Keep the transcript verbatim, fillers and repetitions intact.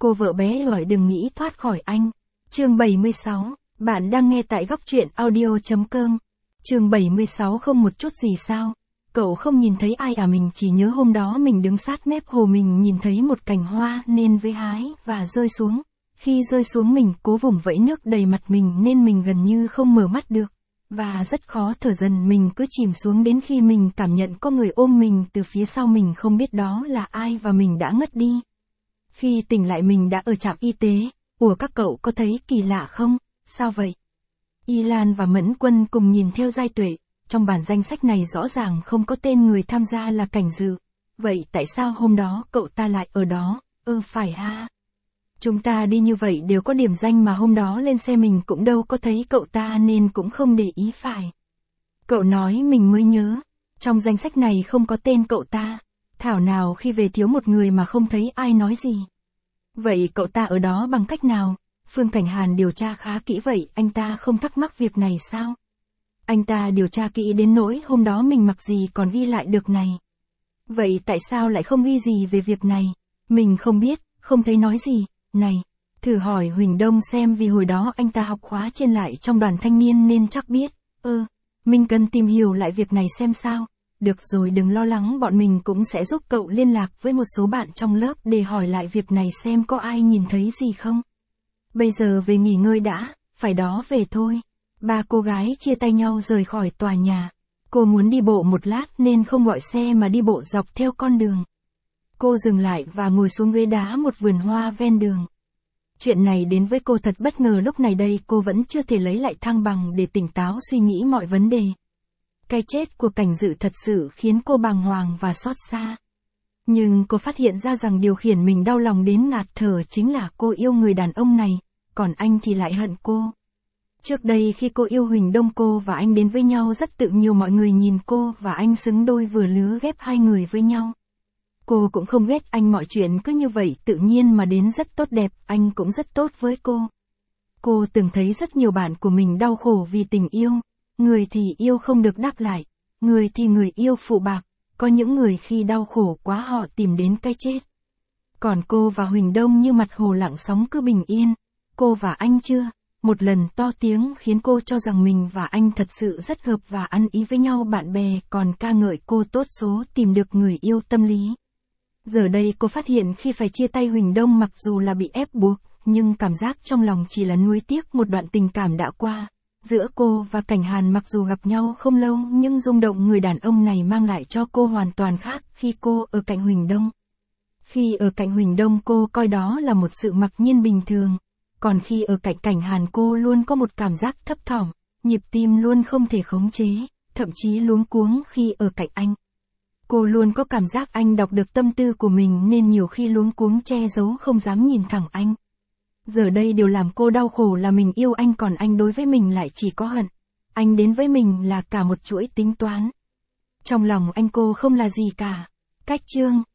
cô vợ bé gọi đừng nghĩ thoát khỏi anh. Chương bảy mươi sáu, bạn đang nghe tại góc truyện audio.com. Chương bảy mươi sáu không một chút gì sao? Cậu không nhìn thấy ai à, mình chỉ nhớ hôm đó mình đứng sát mép hồ, mình nhìn thấy một cành hoa nên với hái và rơi xuống. Khi rơi xuống mình cố vùng vẫy nước đầy mặt mình nên mình gần như không mở mắt được. Và rất khó thở, dần mình cứ chìm xuống đến khi mình cảm nhận có người ôm mình từ phía sau, mình không biết đó là ai và mình đã ngất đi. Khi tỉnh lại mình đã ở trạm y tế. Ủa, các cậu có thấy kỳ lạ không? Sao vậy? Y Lan và Mẫn Quân cùng nhìn theo Giai Tuệ. Trong bản danh sách này rõ ràng không có tên người tham gia là Cảnh Dự. Vậy tại sao hôm đó cậu ta lại ở đó? Ừ phải ha. Chúng ta đi như vậy đều có điểm danh mà hôm đó lên xe mình cũng đâu có thấy cậu ta nên cũng không để ý phải. Cậu nói mình mới nhớ. Trong danh sách này không có tên cậu ta. Thảo nào khi về thiếu một người mà không thấy ai nói gì. Vậy cậu ta ở đó bằng cách nào? Phương Cảnh Hàn điều tra khá kỹ vậy, anh ta không thắc mắc việc này sao? Anh ta điều tra kỹ đến nỗi hôm đó mình mặc gì còn ghi lại được này. Vậy tại sao lại không ghi gì về việc này? Mình không biết, không thấy nói gì. Này, thử hỏi Huỳnh Đông xem, vì hồi đó anh ta học khóa trên lại trong đoàn thanh niên nên chắc biết. Ơ, mình cần tìm hiểu lại việc này xem sao. Được rồi, đừng lo lắng, bọn mình cũng sẽ giúp cậu liên lạc với một số bạn trong lớp để hỏi lại việc này xem có ai nhìn thấy gì không. Bây giờ về nghỉ ngơi đã, phải đó về thôi. Ba cô gái chia tay nhau rời khỏi tòa nhà. Cô muốn đi bộ một lát nên không gọi xe mà đi bộ dọc theo con đường. Cô dừng lại và ngồi xuống ghế đá một vườn hoa ven đường. Chuyện này đến với cô thật bất ngờ, lúc này đây cô vẫn chưa thể lấy lại thăng bằng để tỉnh táo suy nghĩ mọi vấn đề. Cái chết của Cảnh Dự thật sự khiến cô bàng hoàng và xót xa. Nhưng cô phát hiện ra rằng điều khiển mình đau lòng đến ngạt thở chính là cô yêu người đàn ông này, còn anh thì lại hận cô. Trước đây khi cô yêu Huỳnh Đông, cô và anh đến với nhau rất tự nhiều, mọi người nhìn cô và anh xứng đôi, vừa lứa ghép hai người với nhau. Cô cũng không ghét anh, mọi chuyện cứ như vậy tự nhiên mà đến rất tốt đẹp, anh cũng rất tốt với cô. Cô từng thấy rất nhiều bạn của mình đau khổ vì tình yêu, người thì yêu không được đáp lại, người thì người yêu phụ bạc, có những người khi đau khổ quá họ tìm đến cái chết. Còn cô và Huỳnh Đông như mặt hồ lặng sóng cứ bình yên. Cô và anh chưa một lần to tiếng khiến cô cho rằng mình và anh thật sự rất hợp và ăn ý với nhau, bạn bè còn ca ngợi cô tốt số tìm được người yêu tâm lý. Giờ đây cô phát hiện khi phải chia tay Huỳnh Đông, mặc dù là bị ép buộc, nhưng cảm giác trong lòng chỉ là nuối tiếc một đoạn tình cảm đã qua. Giữa cô và Cảnh Hàn mặc dù gặp nhau không lâu nhưng rung động người đàn ông này mang lại cho cô hoàn toàn khác khi cô ở cạnh Huỳnh Đông. Khi ở cạnh Huỳnh Đông cô coi đó là một sự mặc nhiên bình thường, còn khi ở cạnh Cảnh Hàn cô luôn có một cảm giác thấp thỏm, nhịp tim luôn không thể khống chế, thậm chí luống cuống khi ở cạnh anh. Cô luôn có cảm giác anh đọc được tâm tư của mình nên nhiều khi luống cuống che giấu không dám nhìn thẳng anh. Giờ đây điều làm cô đau khổ là mình yêu anh còn anh đối với mình lại chỉ có hận. Anh đến với mình là cả một chuỗi tính toán. Trong lòng anh cô không là gì cả. Cách chương